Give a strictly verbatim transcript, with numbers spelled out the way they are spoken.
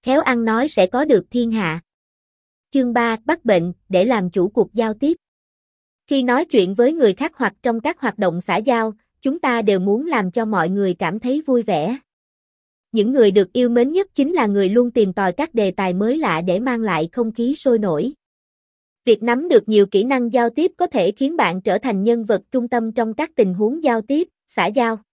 Khéo ăn nói sẽ có được thiên hạ. Chương ba, bắt bệnh, để làm chủ cuộc giao tiếp. Khi nói chuyện với người khác hoặc trong các hoạt động xã giao, chúng ta đều muốn làm cho mọi người cảm thấy vui vẻ. Những người được yêu mến nhất chính là người luôn tìm tòi các đề tài mới lạ để mang lại không khí sôi nổi. Việc nắm được nhiều kỹ năng giao tiếp có thể khiến bạn trở thành nhân vật trung tâm trong các tình huống giao tiếp, xã giao.